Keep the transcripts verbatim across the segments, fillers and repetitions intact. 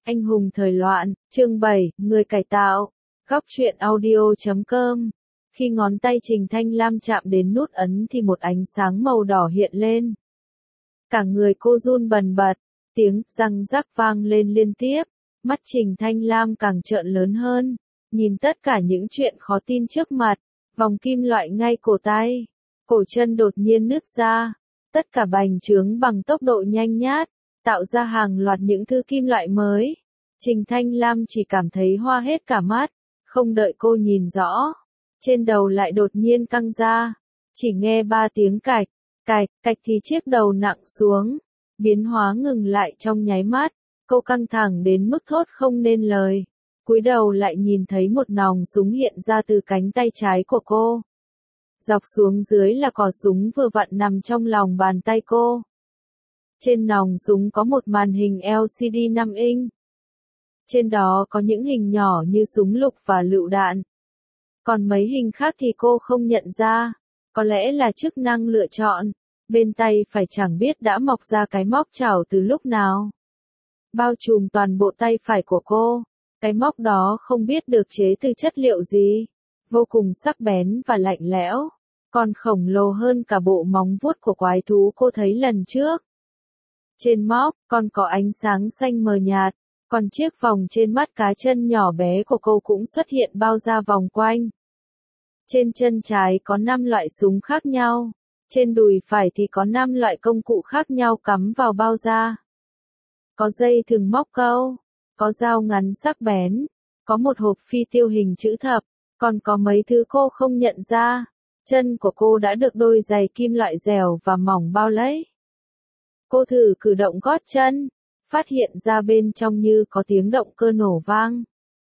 Anh hùng thời loạn, chương bảy, người cải tạo. Góc truyện audio chấm com. Khi ngón tay Trình Thanh Lam chạm đến nút ấn thì một ánh sáng màu đỏ hiện lên. Cả người cô run bần bật, tiếng răng rắc vang lên liên tiếp, mắt Trình Thanh Lam càng trợn lớn hơn, nhìn tất cả những chuyện khó tin trước mặt, vòng kim loại ngay cổ tay, cổ chân đột nhiên nứt ra, tất cả bành trướng bằng tốc độ nhanh nhát, tạo ra hàng loạt những thứ kim loại mới. Trình Thanh Lam chỉ cảm thấy hoa hết cả mắt, không đợi cô nhìn rõ, trên đầu lại đột nhiên căng ra, chỉ nghe ba tiếng cạch, cạch, cạch thì chiếc đầu nặng xuống, biến hóa ngừng lại trong nháy mắt, cô căng thẳng đến mức thốt không nên lời, cúi đầu lại nhìn thấy một nòng súng hiện ra từ cánh tay trái của cô. Dọc xuống dưới là cò súng vừa vặn nằm trong lòng bàn tay cô. Trên nòng súng có một màn hình L C D năm inch. Trên đó có những hình nhỏ như súng lục và lựu đạn. Còn mấy hình khác thì cô không nhận ra, có lẽ là chức năng lựa chọn. Bên tay phải chẳng biết đã mọc ra cái móc chảo từ lúc nào. Bao trùm toàn bộ tay phải của cô, cái móc đó không biết được chế từ chất liệu gì, vô cùng sắc bén và lạnh lẽo, còn khổng lồ hơn cả bộ móng vuốt của quái thú cô thấy lần trước. Trên móc, còn có ánh sáng xanh mờ nhạt, còn chiếc vòng trên mắt cá chân nhỏ bé của cô cũng xuất hiện bao ra vòng quanh. Trên chân trái có năm loại súng khác nhau, trên đùi phải thì có năm loại công cụ khác nhau cắm vào bao da. Có dây thừng móc câu, có dao ngắn sắc bén, có một hộp phi tiêu hình chữ thập, còn có mấy thứ cô không nhận ra. Chân của cô đã được đôi giày kim loại dẻo và mỏng bao lấy. Cô thử cử động gót chân, phát hiện ra bên trong như có tiếng động cơ nổ vang.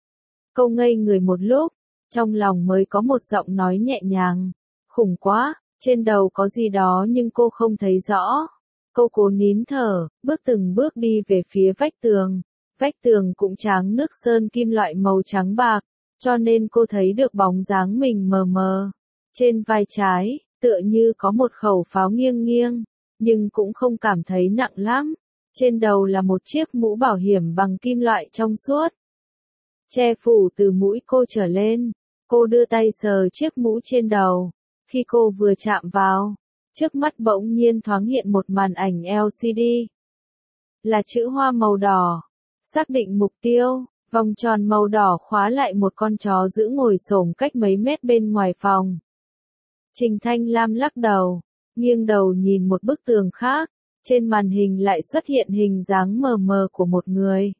Cô ngây người một lúc, trong lòng mới có một giọng nói nhẹ nhàng, khủng quá, trên đầu có gì đó nhưng cô không thấy rõ. Cô cố nín thở, bước từng bước đi về phía vách tường. Vách tường cũng tráng nước sơn kim loại màu trắng bạc, cho nên cô thấy được bóng dáng mình mờ mờ. Trên vai trái, tựa như có một khẩu pháo nghiêng nghiêng, nhưng cũng không cảm thấy nặng lắm. Trên đầu là một chiếc mũ bảo hiểm bằng kim loại trong suốt, che phủ từ mũi cô trở lên. Cô đưa tay sờ chiếc mũ trên đầu. Khi cô vừa chạm vào, trước mắt bỗng nhiên thoáng hiện một màn ảnh L C D. Là chữ hoa màu đỏ. Xác định mục tiêu, vòng tròn màu đỏ khóa lại một con chó giữ ngồi xổm cách mấy mét bên ngoài phòng. Trình Thanh Lam lắc đầu, nghiêng đầu nhìn một bức tường khác, trên màn hình lại xuất hiện hình dáng mờ mờ của một người.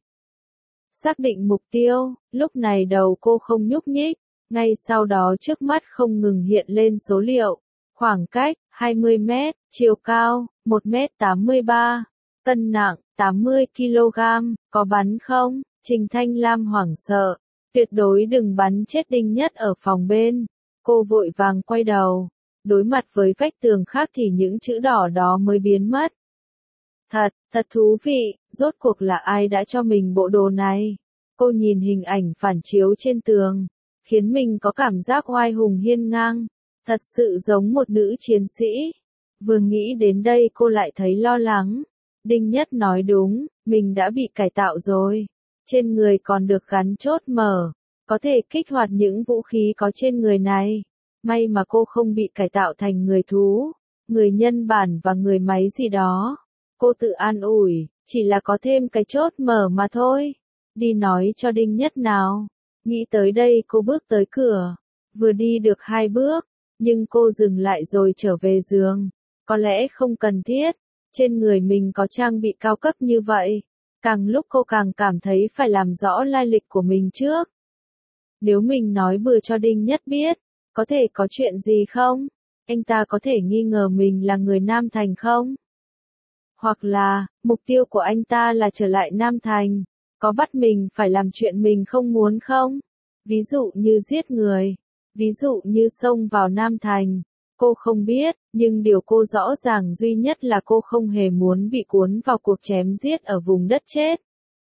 Xác định mục tiêu, lúc này đầu cô không nhúc nhích, ngay sau đó trước mắt không ngừng hiện lên số liệu, khoảng cách, hai mươi mét, chiều cao, một mét tám mươi ba, cân nặng, tám mươi ki lô gam, có bắn không? Trình Thanh Lam hoảng sợ, tuyệt đối đừng bắn chết Đinh Nhất ở phòng bên. Cô vội vàng quay đầu, đối mặt với vách tường khác thì những chữ đỏ đó mới biến mất. Thật, thật thú vị, rốt cuộc là ai đã cho mình bộ đồ này? Cô nhìn hình ảnh phản chiếu trên tường, khiến mình có cảm giác oai hùng hiên ngang, thật sự giống một nữ chiến sĩ. Vừa nghĩ đến đây cô lại thấy lo lắng. Đinh Nhất nói đúng, mình đã bị cải tạo rồi. Trên người còn được gắn chốt mở, có thể kích hoạt những vũ khí có trên người này. May mà cô không bị cải tạo thành người thú, người nhân bản và người máy gì đó. Cô tự an ủi, chỉ là có thêm cái chốt mở mà thôi. Đi nói cho Đinh Nhất nào. Nghĩ tới đây cô bước tới cửa, vừa đi được hai bước, nhưng cô dừng lại rồi trở về giường. Có lẽ không cần thiết, trên người mình có trang bị cao cấp như vậy. Càng lúc cô càng cảm thấy phải làm rõ lai lịch của mình trước. Nếu mình nói bừa cho Đinh Nhất biết, có thể có chuyện gì không? Anh ta có thể nghi ngờ mình là người Nam Thành không? Hoặc là, mục tiêu của anh ta là trở lại Nam Thành, có bắt mình phải làm chuyện mình không muốn không? Ví dụ như giết người, ví dụ như xông vào Nam Thành. Cô không biết, nhưng điều cô rõ ràng duy nhất là cô không hề muốn bị cuốn vào cuộc chém giết ở vùng đất chết.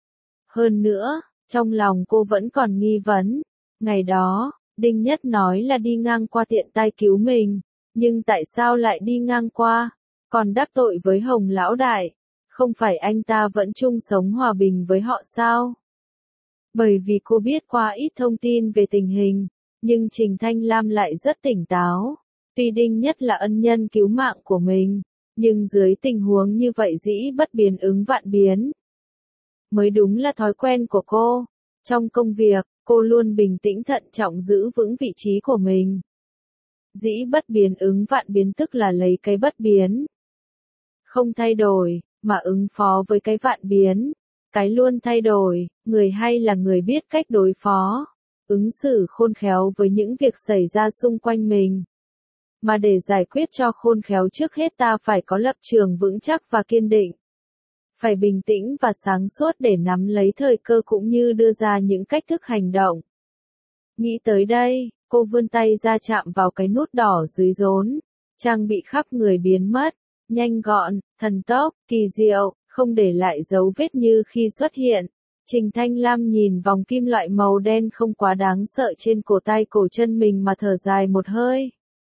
Hơn nữa, trong lòng cô vẫn còn nghi vấn. Ngày đó, Đinh Nhất nói là đi ngang qua tiện tay cứu mình, nhưng tại sao lại đi ngang qua, còn đắc tội với Hồng Lão Đại? Không phải anh ta vẫn chung sống hòa bình với họ sao? Bởi vì cô biết qua ít thông tin về tình hình, nhưng Trình Thanh Lam lại rất tỉnh táo. Tuy Đinh Nhất là ân nhân cứu mạng của mình, nhưng dưới tình huống như vậy dĩ bất biến ứng vạn biến. Mới đúng là thói quen của cô. Trong công việc, cô luôn bình tĩnh thận trọng giữ vững vị trí của mình. Dĩ bất biến ứng vạn biến tức là lấy cái bất biến. Không thay đổi, mà ứng phó với cái vạn biến. Cái luôn thay đổi, người hay là người biết cách đối phó. Ứng xử khôn khéo với những việc xảy ra xung quanh mình. Mà để giải quyết cho khôn khéo trước hết ta phải có lập trường vững chắc và kiên định. Phải bình tĩnh và sáng suốt để nắm lấy thời cơ cũng như đưa ra những cách thức hành động. Nghĩ tới đây, cô vươn tay ra chạm vào cái nút đỏ dưới rốn. Trang bị khắp người biến mất, nhanh gọn, thần tốc, kỳ diệu, không để lại dấu vết như khi xuất hiện. Trình Thanh Lam nhìn vòng kim loại màu đen không quá đáng sợ trên cổ tay cổ chân mình mà thở dài một hơi.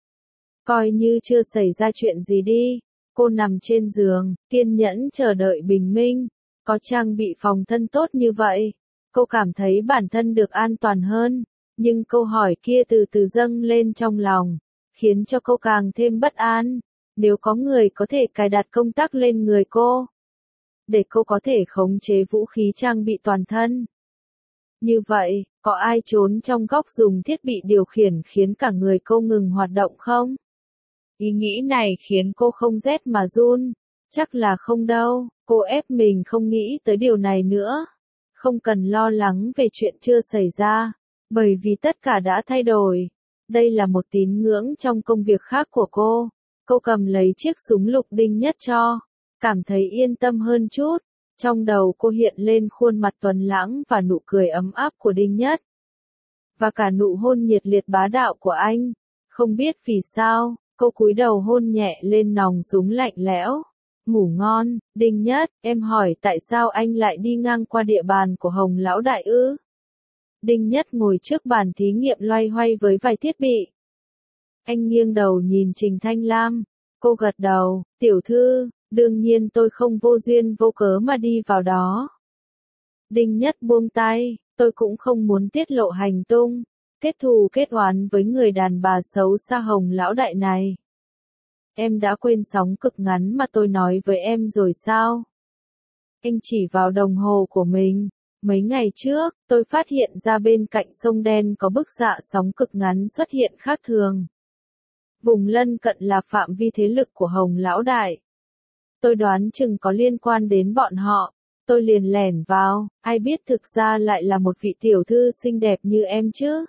Coi như chưa xảy ra chuyện gì đi. Cô nằm trên giường, kiên nhẫn chờ đợi bình minh. Có trang bị phòng thân tốt như vậy, cô cảm thấy bản thân được an toàn hơn. Nhưng câu hỏi kia từ từ dâng lên trong lòng, khiến cho cô càng thêm bất an. Nếu có người có thể cài đặt công tắc lên người cô, để cô có thể khống chế vũ khí trang bị toàn thân. Như vậy, có ai trốn trong góc dùng thiết bị điều khiển khiến cả người cô ngừng hoạt động không? Ý nghĩ này khiến cô không rét mà run. Chắc là không đâu, cô ép mình không nghĩ tới điều này nữa. Không cần lo lắng về chuyện chưa xảy ra, bởi vì tất cả đã thay đổi. Đây là một tín ngưỡng trong công việc khác của cô. Cô cầm lấy chiếc súng lục Đinh Nhất cho, cảm thấy yên tâm hơn chút. Trong đầu cô hiện lên khuôn mặt tuấn lãng và nụ cười ấm áp của Đinh Nhất. Và cả nụ hôn nhiệt liệt bá đạo của anh. Không biết vì sao, cô cúi đầu hôn nhẹ lên nòng súng lạnh lẽo. Ngủ ngon, Đinh Nhất, em hỏi tại sao anh lại đi ngang qua địa bàn của Hồng Lão Đại ư? Đinh Nhất ngồi trước bàn thí nghiệm loay hoay với vài thiết bị. Anh nghiêng đầu nhìn Trình Thanh Lam. Cô gật đầu, tiểu thư, đương nhiên tôi không vô duyên vô cớ mà đi vào đó. Đinh Nhất buông tay, tôi cũng không muốn tiết lộ hành tung, kết thù kết oán với người đàn bà xấu xa Hồng Lão Đại này. Em đã quên sóng cực ngắn mà tôi nói với em rồi sao? Anh chỉ vào đồng hồ của mình. Mấy ngày trước, tôi phát hiện ra bên cạnh sông đen có bức xạ sóng cực ngắn xuất hiện khác thường. Vùng lân cận là phạm vi thế lực của Hồng Lão Đại. Tôi đoán chừng có liên quan đến bọn họ. Tôi liền lẻn vào, ai biết thực ra lại là một vị tiểu thư xinh đẹp như em chứ.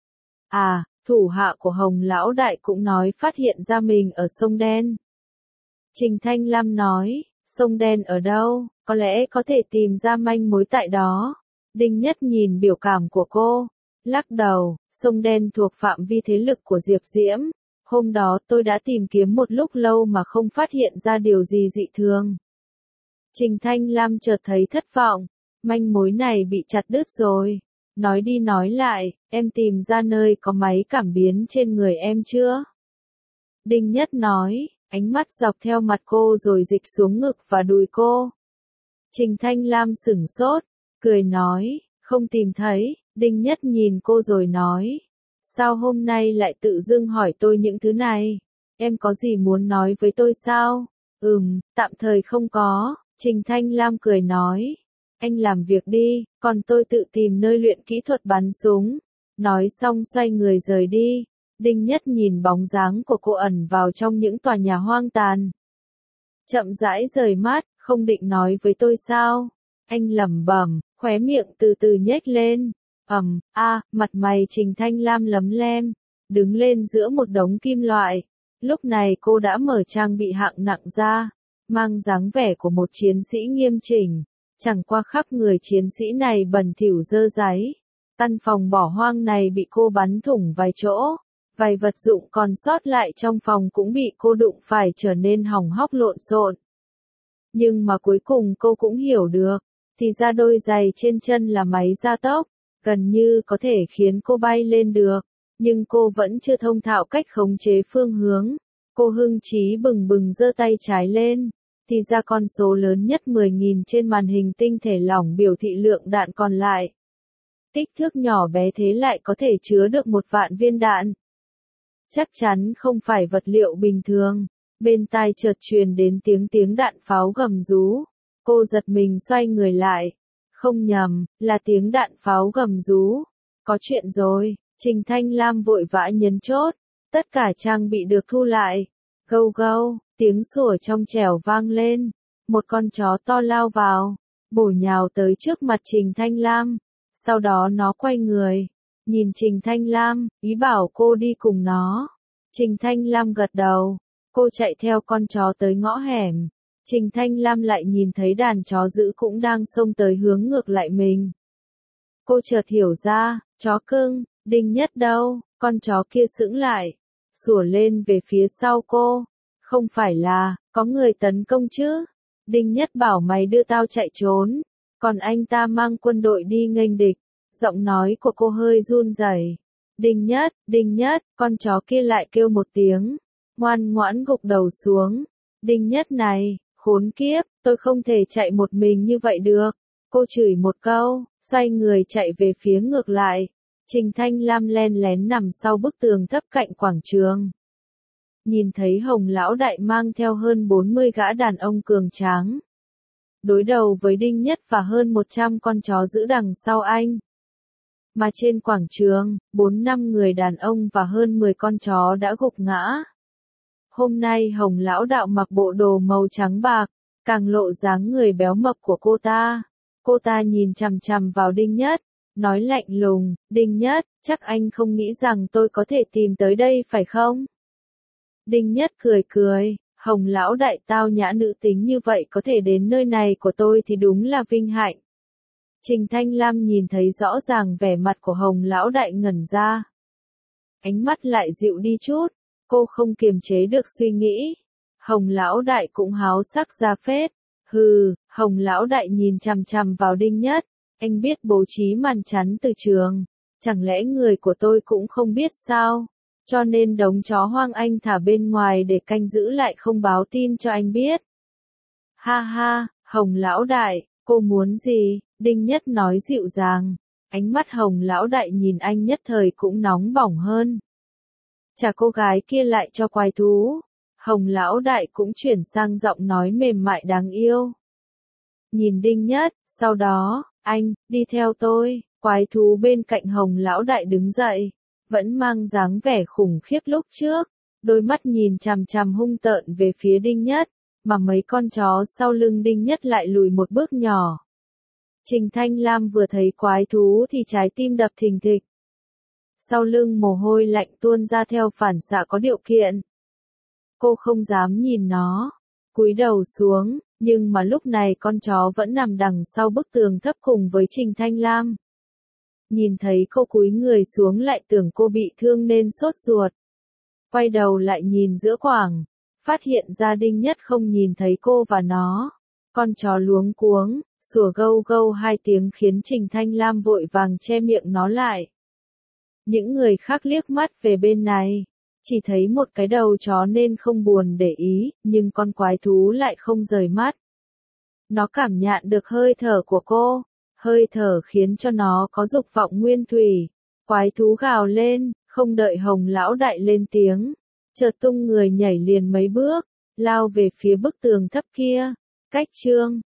À, thủ hạ của Hồng Lão Đại cũng nói phát hiện ra mình ở sông đen. Trình Thanh Lam nói, sông đen ở đâu, có lẽ có thể tìm ra manh mối tại đó. Đinh Nhất nhìn biểu cảm của cô, lắc đầu, sông đen thuộc phạm vi thế lực của Diệp Diễm. Hôm đó tôi đã tìm kiếm một lúc lâu mà không phát hiện ra điều gì dị thường. Trình Thanh Lam chợt thấy thất vọng, manh mối này bị chặt đứt rồi. Nói đi nói lại, em tìm ra nơi có máy cảm biến trên người em chưa? Đinh Nhất nói, ánh mắt dọc theo mặt cô rồi dịch xuống ngực và đùi cô. Trình Thanh Lam sửng sốt, cười nói, không tìm thấy. Đinh Nhất nhìn cô rồi nói, sao hôm nay lại tự dưng hỏi tôi những thứ này? Em có gì muốn nói với tôi sao? Ừm, tạm thời không có. Trình Thanh Lam cười nói, anh làm việc đi, còn tôi tự tìm nơi luyện kỹ thuật bắn súng. Nói xong xoay người rời đi. Đinh Nhất nhìn bóng dáng của cô ẩn vào trong những tòa nhà hoang tàn. Chậm rãi rời mắt, không định nói với tôi sao? Anh lẩm bẩm, khóe miệng từ từ nhếch lên. Ầm, a, mặt mày Trình Thanh Lam lấm lem, đứng lên giữa một đống kim loại. Lúc này cô đã mở trang bị hạng nặng ra, mang dáng vẻ của một chiến sĩ nghiêm chỉnh. Chẳng qua khắp người chiến sĩ này bẩn thỉu dơ dáy. Căn phòng bỏ hoang này bị cô bắn thủng vài chỗ. Vài vật dụng còn sót lại trong phòng cũng bị cô đụng phải trở nên hỏng hóc lộn xộn. Nhưng mà cuối cùng cô cũng hiểu được, thì ra đôi giày trên chân là máy gia tốc, gần như có thể khiến cô bay lên được. Nhưng cô vẫn chưa thông thạo cách khống chế phương hướng. Cô hưng trí bừng bừng giơ tay trái lên. Thì ra con số lớn nhất mười nghìn trên màn hình tinh thể lỏng biểu thị lượng đạn còn lại. Kích thước nhỏ bé thế lại có thể chứa được một vạn viên đạn. Chắc chắn không phải vật liệu bình thường. Bên tai chợt truyền đến tiếng tiếng đạn pháo gầm rú. Cô giật mình xoay người lại. Không nhầm, là tiếng đạn pháo gầm rú. Có chuyện rồi, Trình Thanh Lam vội vã nhấn chốt. Tất cả trang bị được thu lại. Gâu gâu, tiếng sủa trong trẻo vang lên. Một con chó to lao vào, bổ nhào tới trước mặt Trình Thanh Lam. Sau đó nó quay người, nhìn Trình Thanh Lam, ý bảo cô đi cùng nó. Trình Thanh Lam gật đầu, cô chạy theo con chó tới ngõ hẻm. Trình Thanh Lam lại nhìn thấy đàn chó dữ cũng đang xông tới hướng ngược lại mình. Cô chợt hiểu ra, chó cưng, Đinh Nhất đâu, con chó kia sững lại, sủa lên về phía sau cô. Không phải là, có người tấn công chứ? Đinh Nhất bảo mày đưa tao chạy trốn, còn anh ta mang quân đội đi nghênh địch. Giọng nói của cô hơi run rẩy. Đinh Nhất, Đinh Nhất, con chó kia lại kêu một tiếng, ngoan ngoãn gục đầu xuống. Đinh Nhất này, khốn kiếp, tôi không thể chạy một mình như vậy được. Cô chửi một câu, xoay người chạy về phía ngược lại. Trình Thanh Lam len lén nằm sau bức tường thấp cạnh quảng trường. Nhìn thấy Hồng lão đại mang theo hơn bốn mươi gã đàn ông cường tráng. Đối đầu với Đinh Nhất và hơn một trăm con chó giữ đằng sau anh. Mà trên quảng trường, bốn năm người đàn ông và hơn mười con chó đã gục ngã. Hôm nay Hồng lão đạo mặc bộ đồ màu trắng bạc, càng lộ dáng người béo mập của cô ta. Cô ta nhìn chằm chằm vào Đinh Nhất, nói lạnh lùng, Đinh Nhất, chắc anh không nghĩ rằng tôi có thể tìm tới đây phải không? Đinh Nhất cười cười, Hồng lão đại tao nhã nữ tính như vậy có thể đến nơi này của tôi thì đúng là vinh hạnh. Trình Thanh Lam nhìn thấy rõ ràng vẻ mặt của Hồng lão đại ngẩn ra. Ánh mắt lại dịu đi chút, cô không kiềm chế được suy nghĩ. Hồng lão đại cũng háo sắc ra phết. Hừ, Hồng lão đại nhìn chằm chằm vào Đinh Nhất, anh biết bố trí màn chắn từ trường, chẳng lẽ người của tôi cũng không biết sao? Cho nên đống chó hoang anh thả bên ngoài để canh giữ lại không báo tin cho anh biết. Ha ha, Hồng lão đại, cô muốn gì? Đinh Nhất nói dịu dàng. Ánh mắt Hồng lão đại nhìn anh nhất thời cũng nóng bỏng hơn. Chả cô gái kia lại cho quái thú. Hồng lão đại cũng chuyển sang giọng nói mềm mại đáng yêu. Nhìn Đinh Nhất, sau đó, anh, đi theo tôi. Quái thú bên cạnh Hồng lão đại đứng dậy, vẫn mang dáng vẻ khủng khiếp lúc trước, đôi mắt nhìn chằm chằm hung tợn về phía Đinh Nhất, mà mấy con chó sau lưng Đinh Nhất lại lùi một bước nhỏ. Trình Thanh Lam vừa thấy quái thú thì trái tim đập thình thịch. Sau lưng mồ hôi lạnh tuôn ra theo phản xạ có điều kiện. Cô không dám nhìn nó, cúi đầu xuống, nhưng mà lúc này con chó vẫn nằm đằng sau bức tường thấp cùng với Trình Thanh Lam. Nhìn thấy cô cúi người xuống lại tưởng cô bị thương nên sốt ruột. Quay đầu lại nhìn giữa quảng, phát hiện ra Đinh Nhất không nhìn thấy cô và nó. Con chó luống cuống, sủa gâu gâu hai tiếng khiến Trình Thanh Lam vội vàng che miệng nó lại. Những người khác liếc mắt về bên này, chỉ thấy một cái đầu chó nên không buồn để ý, nhưng con quái thú lại không rời mắt. Nó cảm nhận được hơi thở của cô, hơi thở khiến cho nó có dục vọng nguyên thủy. Quái thú gào lên, không đợi Hồng lão đại lên tiếng, chợt tung người nhảy liền mấy bước, lao về phía bức tường thấp kia. Cách chương